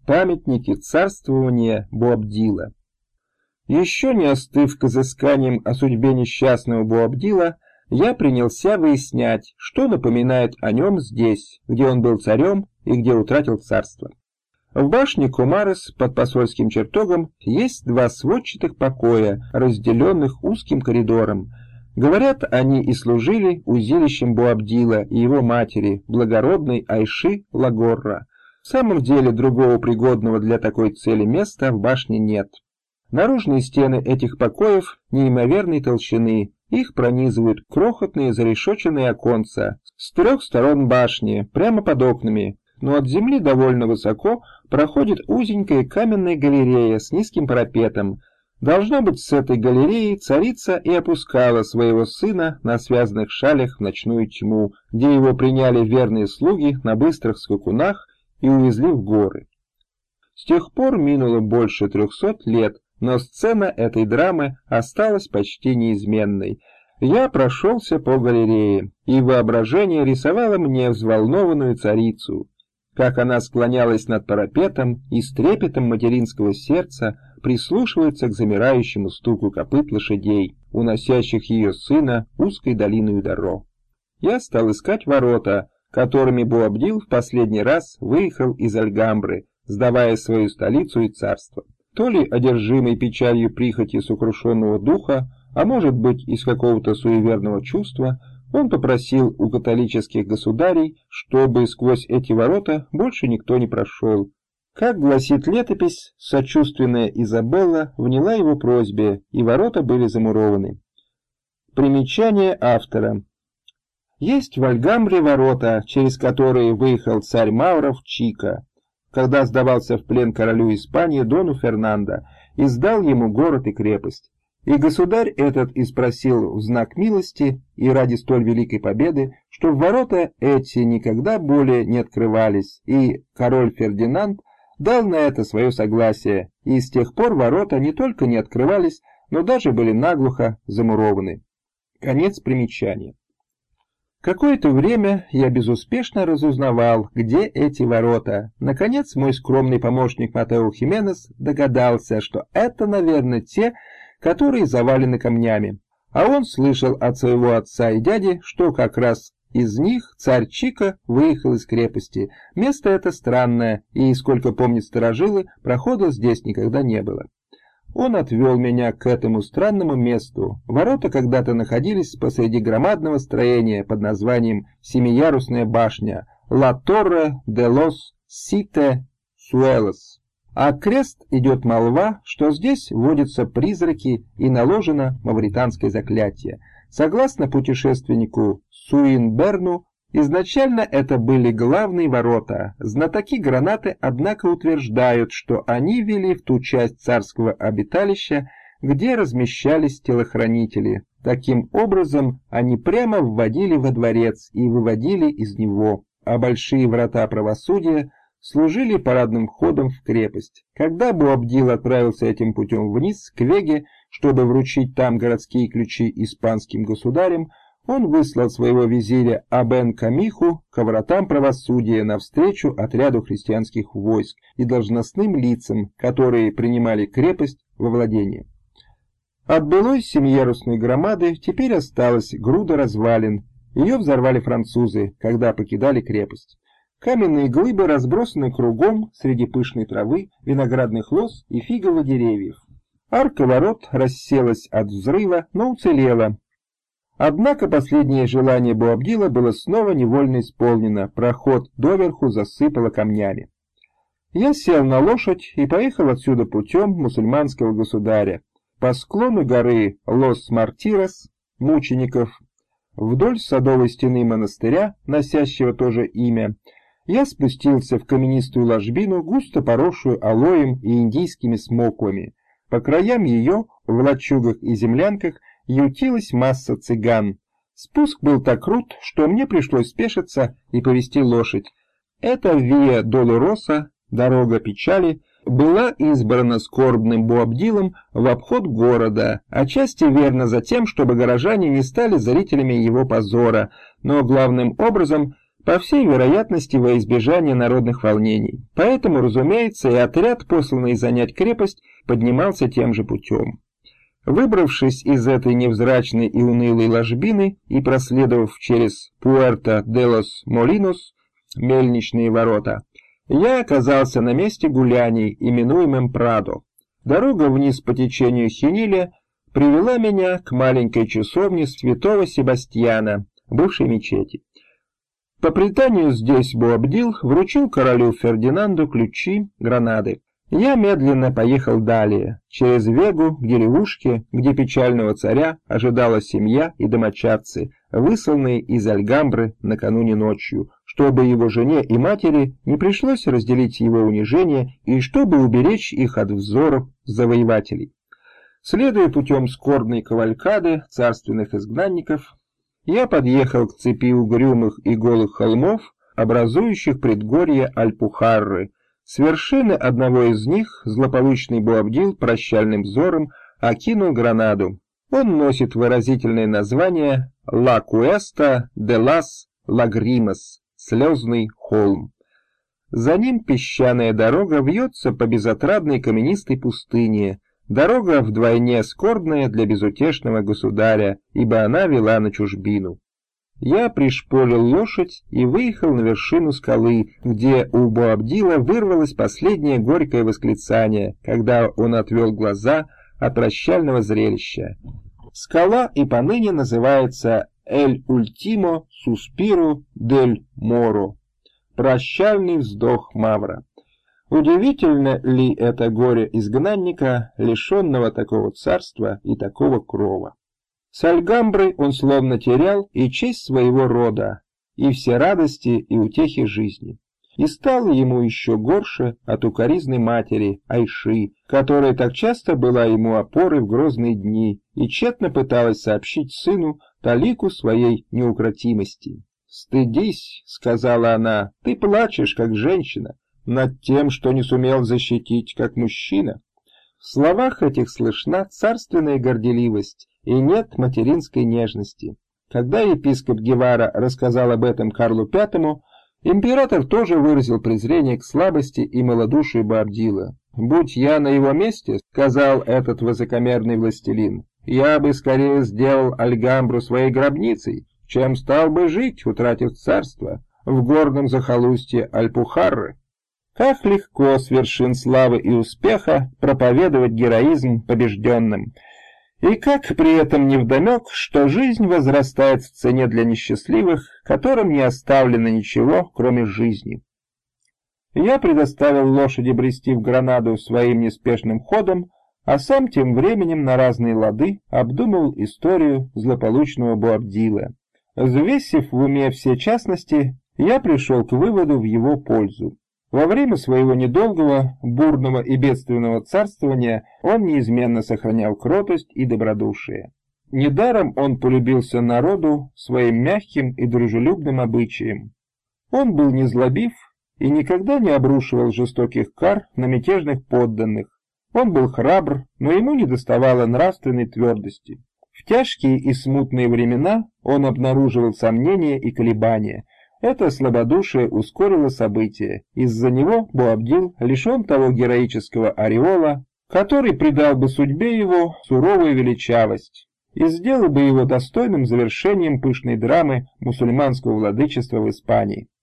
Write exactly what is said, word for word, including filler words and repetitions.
памятники царствования Боабдила. Еще не остыв к изысканиям о судьбе несчастного Боабдила, я принялся выяснять, что напоминает о нем здесь, где он был царем и где утратил царство. В башне Комарес под посольским чертогом есть два сводчатых покоя, разделенных узким коридором. Говорят, они и служили узилищем Боабдила и его матери, благородной Айши Лагорра. В самом деле другого пригодного для такой цели места в башне нет. Наружные стены этих покоев неимоверной толщины, их пронизывают крохотные зарешоченные оконца с трех сторон башни, прямо под окнами, но от земли довольно высоко проходит узенькая каменная галерея с низким парапетом. Должно быть, с этой галереи царица и опускала своего сына на связанных шалях в ночную тьму, где его приняли верные слуги на быстрых скакунах и увезли в горы. С тех пор минуло больше трехсот лет, но сцена этой драмы осталась почти неизменной. Я прошелся по галерее, и воображение рисовало мне взволнованную царицу, как она склонялась над парапетом и с трепетом материнского сердца прислушивается к замирающему стуку копыт лошадей, уносящих ее сына узкой долиной Даро. Я стал искать ворота, которыми Боабдил в последний раз выехал из Альгамбры, сдавая свою столицу и царство. То ли одержимый печалью прихоти сокрушенного духа, а может быть из какого-то суеверного чувства, он попросил у католических государей, чтобы сквозь эти ворота больше никто не прошел. Как гласит летопись, сочувственная Изабелла вняла его просьбе, и ворота были замурованы. Примечание автора. Есть в Альгамбре ворота, через которые выехал царь Мауров Чика, когда сдавался в плен королю Испании Дону Фернандо, и сдал ему город и крепость. И государь этот и спросил в знак милости и ради столь великой победы, что в ворота эти никогда более не открывались, и король Фердинанд дал на это свое согласие, и с тех пор ворота не только не открывались, но даже были наглухо замурованы. Конец примечания. Какое-то время я безуспешно разузнавал, где эти ворота. Наконец мой скромный помощник Матео Хименес догадался, что это, наверное, те, которые завалены камнями. А он слышал от своего отца и дяди, что как раз из них царь Чика выехал из крепости. Место это странное, и, сколько помнят старожилы, прохода здесь никогда не было. Он отвел меня к этому странному месту. Ворота когда-то находились посреди громадного строения под названием Семиярусная башня «La Torre de los Siete Suelos». А крест идет молва, что здесь водятся призраки и наложено мавританское заклятие. Согласно путешественнику Суинберну, изначально это были главные ворота. Знатоки гранаты, однако, утверждают, что они вели в ту часть царского обиталища, где размещались телохранители. Таким образом, они прямо вводили во дворец и выводили из него, а большие врата правосудия служили парадным входом в крепость. Когда Боабдил отправился этим путем вниз, к Веге, чтобы вручить там городские ключи испанским государям, он выслал своего визиря Абен-Камиху к вратам правосудия навстречу отряду христианских войск и должностным лицам, которые принимали крепость во владение. От былой семиярусной громады теперь осталась груда развалин. Ее взорвали французы, когда покидали крепость. Каменные глыбы разбросаны кругом среди пышной травы, виноградных лоз и фиговых деревьев. Арка ворот расселась от взрыва, но уцелела. Однако последнее желание Боабдила было снова невольно исполнено, проход доверху засыпало камнями. Я сел на лошадь и поехал отсюда путем мусульманского государя, по склону горы Лос-Мартирос, мучеников, вдоль садовой стены монастыря, носящего то же имя, я спустился в каменистую ложбину, густо поросшую алоем и индийскими смоквами. По краям ее, в лачугах и землянках, ютилась масса цыган. Спуск был так крут, что мне пришлось спешиться и повести лошадь. Эта Виа Долороса, дорога печали, была избрана скорбным Боабдилом в обход города, отчасти верно за тем, чтобы горожане не стали зрителями его позора, но главным образом по всей вероятности во избежание народных волнений. Поэтому, разумеется, и отряд, посланный занять крепость, поднимался тем же путем. Выбравшись из этой невзрачной и унылой ложбины и проследовав через Пуэрто-де-лос-Молинос, мельничные ворота, я оказался на месте гуляний, именуемым Прадо. Дорога вниз по течению Хениля привела меня к маленькой часовне святого Себастьяна, бывшей мечети. По преданию, здесь Боабдил вручил королю Фердинанду ключи Гранады. Я медленно поехал далее, через Вегу, к деревушке, где печального царя ожидала семья и домочадцы, высланные из Альгамбры накануне ночью, чтобы его жене и матери не пришлось разделить его унижение и чтобы уберечь их от взоров завоевателей. Следуя путем скорбной кавалькады царственных изгнанников, я подъехал к цепи угрюмых и голых холмов, образующих предгорье Альпухарры. С вершины одного из них злополучный Боабдил прощальным взором окинул Гранаду. Он носит выразительное название «Ла Куэста де лас Лагримас» — «Слезный холм». За ним песчаная дорога вьется по безотрадной каменистой пустыне, дорога вдвойне скорбная для безутешного государя, ибо она вела на чужбину. Я пришпорил лошадь и выехал на вершину скалы, где у Боабдила вырвалось последнее горькое восклицание, когда он отвел глаза от прощального зрелища. Скала и поныне называется «Эль Ультимо Суспиро дель Моро» — «Прощальный вздох Мавра». Удивительно ли это горе изгнанника, лишенного такого царства и такого крова? С Альгамброй он словно терял и честь своего рода, и все радости и утехи жизни. И стало ему еще горше от укоризны матери, Айши, которая так часто была ему опорой в грозные дни и тщетно пыталась сообщить сыну талику своей неукротимости. «Стыдись», — сказала она, — «ты плачешь, как женщина, над тем, что не сумел защитить, как мужчина». В словах этих слышна царственная горделивость, и нет материнской нежности. Когда епископ Гевара рассказал об этом Карлу Пятому, император тоже выразил презрение к слабости и малодушию Боабдила. «Будь я на его месте, — сказал этот высокомерный властелин, — я бы скорее сделал Альгамбру своей гробницей, чем стал бы жить, утратив царство, в горном захолустье Альпухарры». Как легко с вершин славы и успеха проповедовать героизм побежденным, и как при этом невдомек, что жизнь возрастает в цене для несчастливых, которым не оставлено ничего, кроме жизни. Я предоставил лошади брести в Гранаду своим неспешным ходом, а сам тем временем на разные лады обдумал историю злополучного Боабдила. Взвесив в уме все частности, я пришел к выводу в его пользу. Во время своего недолгого, бурного и бедственного царствования он неизменно сохранял кротость и добродушие. Недаром он полюбился народу своим мягким и дружелюбным обычаем. Он был незлобив и никогда не обрушивал жестоких кар на мятежных подданных. Он был храбр, но ему недоставало нравственной твердости. В тяжкие и смутные времена он обнаруживал сомнения и колебания. Это слабодушие ускорило события. Из-за него Боабдил лишен того героического ореола, который придал бы судьбе его суровую величавость и сделал бы его достойным завершением пышной драмы мусульманского владычества в Испании.